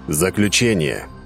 Заключение.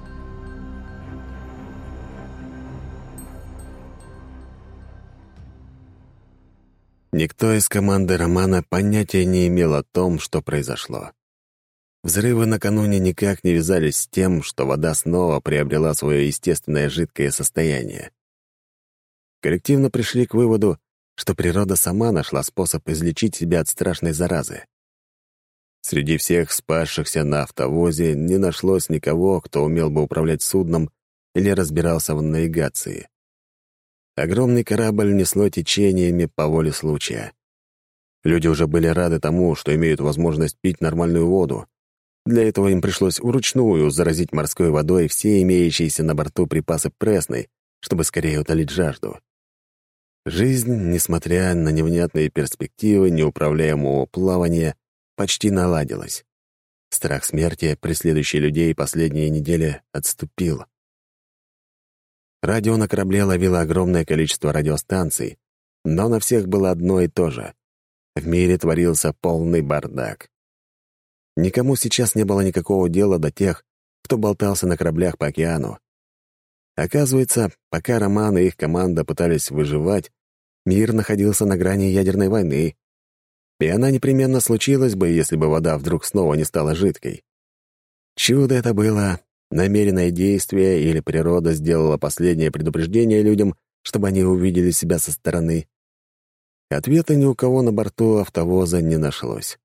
Никто из команды Романа понятия не имел о том, что произошло. Взрывы накануне никак не вязались с тем, что вода снова приобрела свое естественное жидкое состояние. Коллективно пришли к выводу, что природа сама нашла способ излечить себя от страшной заразы. Среди всех спасшихся на автовозе не нашлось никого, кто умел бы управлять судном или разбирался в навигации. Огромный корабль несло течениями по воле случая. Люди уже были рады тому, что имеют возможность пить нормальную воду. Для этого им пришлось вручную заразить морской водой все имеющиеся на борту припасы пресной, чтобы скорее утолить жажду. Жизнь, несмотря на невнятные перспективы неуправляемого плавания, почти наладилась. Страх смерти, преследующий людей последние недели, отступил. Радио на корабле ловило огромное количество радиостанций, но на всех было одно и то же. В мире творился полный бардак. Никому сейчас не было никакого дела до тех, кто болтался на кораблях по океану. Оказывается, пока Роман и их команда пытались выживать, мир находился на грани ядерной войны. И она непременно случилась бы, если бы вода вдруг снова не стала жидкой. Чудо это было, намеренное действие или природа сделала последнее предупреждение людям, чтобы они увидели себя со стороны. Ответа ни у кого на борту автовоза не нашлось.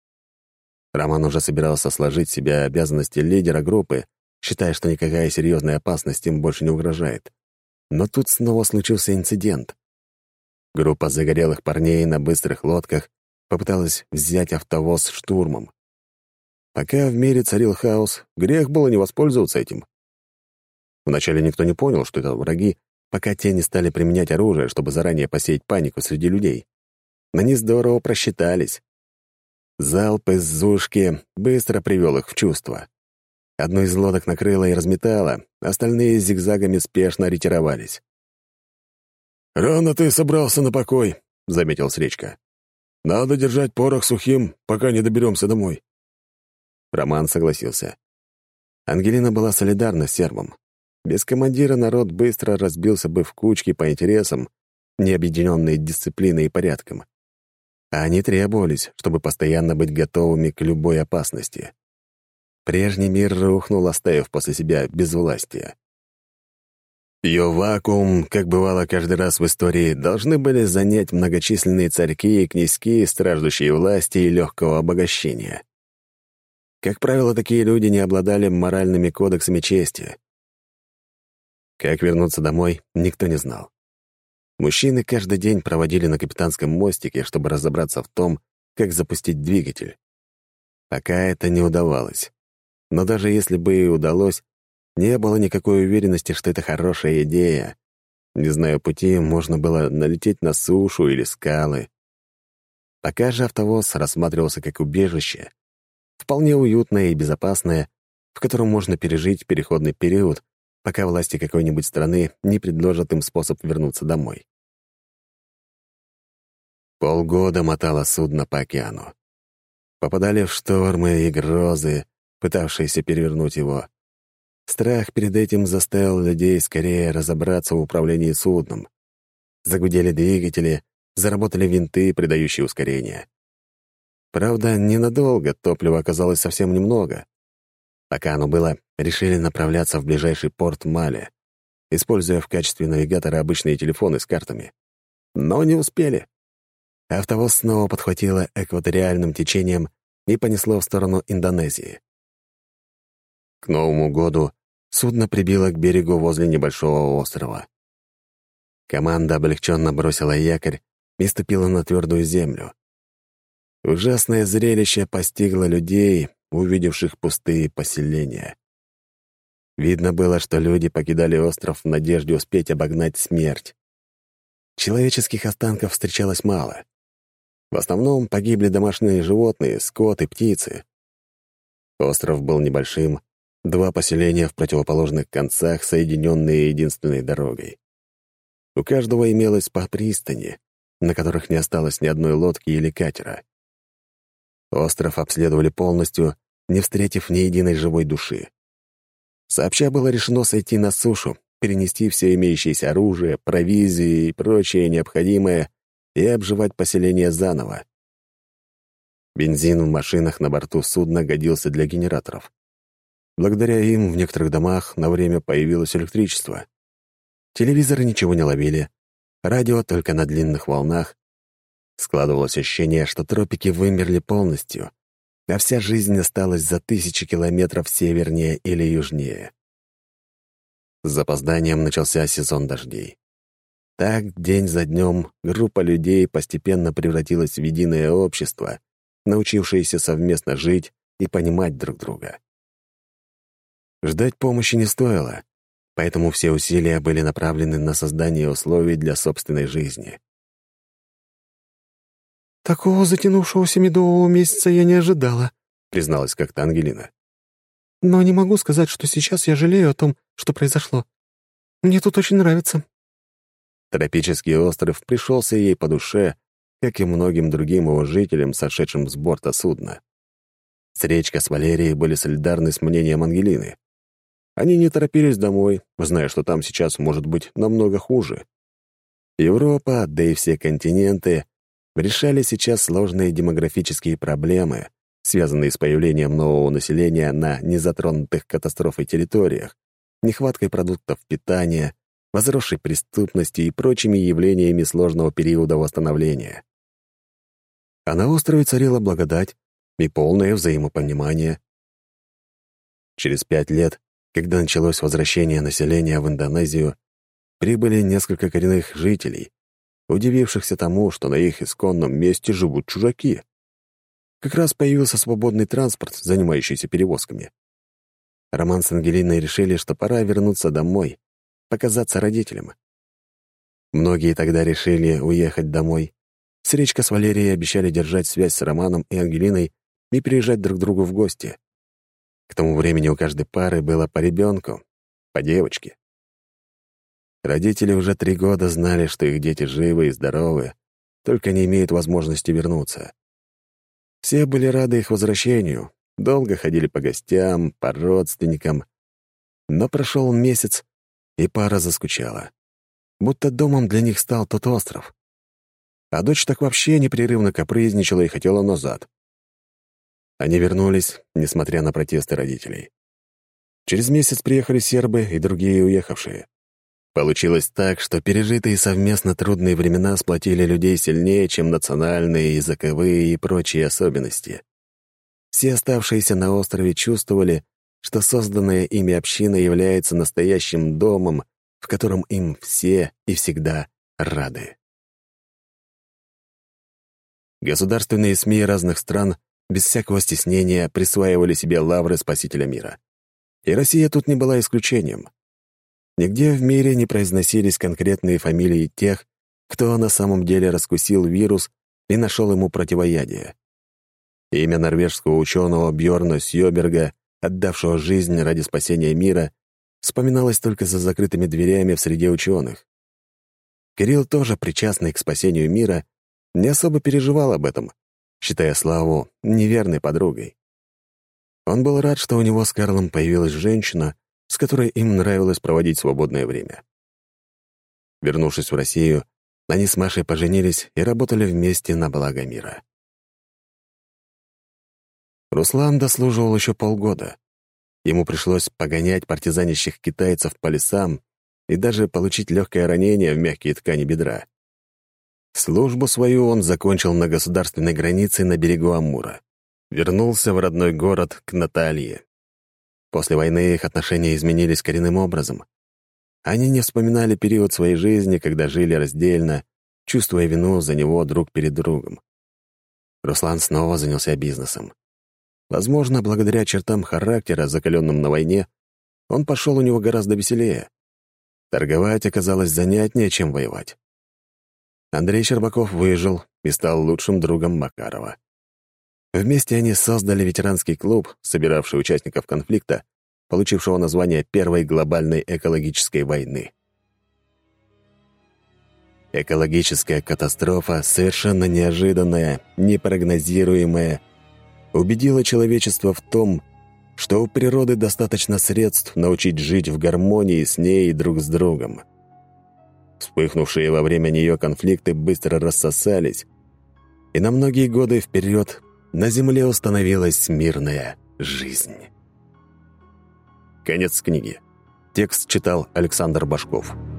Роман уже собирался сложить в себя обязанности лидера группы, считая, что никакая серьезная опасность им больше не угрожает. Но тут снова случился инцидент. Группа загорелых парней на быстрых лодках попыталась взять автовоз штурмом. Пока в мире царил хаос, грех было не воспользоваться этим. Вначале никто не понял, что это враги, пока те не стали применять оружие, чтобы заранее посеять панику среди людей. Но они здорово просчитались. Залп из «Зушки» быстро привел их в чувство. Одну из лодок накрыло и разметало, остальные зигзагами спешно ретировались. «Рано ты собрался на покой», — заметил Сречка. «Надо держать порох сухим, пока не доберемся домой». Роман согласился. Ангелина была солидарна с сербом. Без командира народ быстро разбился бы в кучки по интересам, не объединенные дисциплиной и порядком. А они требовались, чтобы постоянно быть готовыми к любой опасности. Прежний мир рухнул, оставив после себя безвластие. Ее вакуум, как бывало каждый раз в истории, должны были занять многочисленные царьки и князьки, страждущие власти и легкого обогащения. Как правило, такие люди не обладали моральными кодексами чести. Как вернуться домой, никто не знал. Мужчины каждый день проводили на капитанском мостике, чтобы разобраться в том, как запустить двигатель. Пока это не удавалось. Но даже если бы и удалось, не было никакой уверенности, что это хорошая идея. Не зная пути, можно было налететь на сушу или скалы. Пока же автовоз рассматривался как убежище, вполне уютное и безопасное, в котором можно пережить переходный период, пока власти какой-нибудь страны не предложат им способ вернуться домой. Полгода мотало судно по океану. Попадали в штормы и грозы, пытавшиеся перевернуть его. Страх перед этим заставил людей скорее разобраться в управлении судном. Загудели двигатели, заработали винты, придающие ускорение. Правда, ненадолго, топлива оказалось совсем немного. Пока оно было, решили направляться в ближайший порт Мале, используя в качестве навигатора обычные телефоны с картами. Но не успели. Автовоз снова подхватило экваториальным течением и понесло в сторону Индонезии. К Новому году судно прибило к берегу возле небольшого острова. Команда облегченно бросила якорь и ступила на твердую землю. Ужасное зрелище постигло людей, увидевших пустые поселения. Видно было, что люди покидали остров в надежде успеть обогнать смерть. Человеческих останков встречалось мало. В основном погибли домашние животные, скот и птицы. Остров был небольшим, 2 поселения в противоположных концах, соединенные единственной дорогой. У каждого имелось по пристани, на которых не осталось ни одной лодки или катера. Остров обследовали полностью, не встретив ни единой живой души. Сообща было решено сойти на сушу, перенести все имеющееся оружие, провизию и прочее необходимое и обживать поселение заново. Бензин в машинах на борту судна годился для генераторов. Благодаря им в некоторых домах на время появилось электричество. Телевизоры ничего не ловили, радио только на длинных волнах. Складывалось ощущение, что тропики вымерли полностью, а вся жизнь осталась за тысячи километров севернее или южнее. С запозданием начался сезон дождей. Так, день за днем, группа людей постепенно превратилась в единое общество, научившееся совместно жить и понимать друг друга. Ждать помощи не стоило, поэтому все усилия были направлены на создание условий для собственной жизни. «Такого затянувшегося медового месяца я не ожидала», — призналась как-то Ангелина. «Но не могу сказать, что сейчас я жалею о том, что произошло. Мне тут очень нравится». Тропический остров пришелся ей по душе, как и многим другим его жителям, сошедшим с борта судна. Сречка с Валерией были солидарны с мнением Ангелины. Они не торопились домой, зная, что там сейчас может быть намного хуже. Европа, да и все континенты решали сейчас сложные демографические проблемы, связанные с появлением нового населения на незатронутых катастрофой территориях, нехваткой продуктов питания, возросшей преступности и прочими явлениями сложного периода восстановления. А на острове царила благодать и полное взаимопонимание. Через 5 лет, когда началось возвращение населения в Индонезию, прибыли несколько коренных жителей, удивившихся тому, что на их исконном месте живут чужаки. Как раз появился свободный транспорт, занимающийся перевозками. Роман с Ангелиной решили, что пора вернуться домой, показаться родителям. Многие тогда решили уехать домой. Сречка с Валерией обещали держать связь с Романом и Ангелиной и приезжать друг к другу в гости. К тому времени у каждой пары было по ребенку, по девочке. Родители уже 3 года знали, что их дети живы и здоровы, только не имеют возможности вернуться. Все были рады их возвращению, долго ходили по гостям, по родственникам. Но прошел месяц, и пара заскучала. Будто домом для них стал тот остров. А дочь так вообще непрерывно капризничала и хотела назад. Они вернулись, несмотря на протесты родителей. Через месяц приехали сербы и другие уехавшие. Получилось так, что пережитые совместно трудные времена сплотили людей сильнее, чем национальные, языковые и прочие особенности. Все оставшиеся на острове чувствовали, что созданная ими община является настоящим домом, в котором им все и всегда рады. Государственные СМИ разных стран без всякого стеснения присваивали себе лавры спасителя мира. И Россия тут не была исключением. Нигде в мире не произносились конкретные фамилии тех, кто на самом деле раскусил вирус и нашел ему противоядие. Имя норвежского ученого Бьорна Сьёберга, отдавшего жизнь ради спасения мира, вспоминалось только за закрытыми дверями в среде ученых. Кирилл, тоже причастный к спасению мира, не особо переживал об этом, считая Славу неверной подругой. Он был рад, что у него с Карлом появилась женщина, с которой им нравилось проводить свободное время. Вернувшись в Россию, они с Машей поженились и работали вместе на благо мира. Руслан дослуживал еще полгода. Ему пришлось погонять партизанящих китайцев по лесам и даже получить легкое ранение в мягкие ткани бедра. Службу свою он закончил на государственной границе на берегу Амура. Вернулся в родной город к Наталье. После войны их отношения изменились коренным образом. Они не вспоминали период своей жизни, когда жили раздельно, чувствуя вину за него друг перед другом. Руслан снова занялся бизнесом. Возможно, благодаря чертам характера, закаленным на войне, он пошел у него гораздо веселее. Торговать оказалось занятнее, чем воевать. Андрей Щербаков выжил и стал лучшим другом Макарова. Вместе они создали ветеранский клуб, собиравший участников конфликта, получившего название Первой глобальной экологической войны. Экологическая катастрофа, совершенно неожиданная, непрогнозируемая, убедила человечество в том, что у природы достаточно средств научить жить в гармонии с ней и друг с другом. Вспыхнувшие во время нее конфликты быстро рассосались, и на многие годы вперед на Земле установилась мирная жизнь. Конец книги. Текст читал Александр Башков.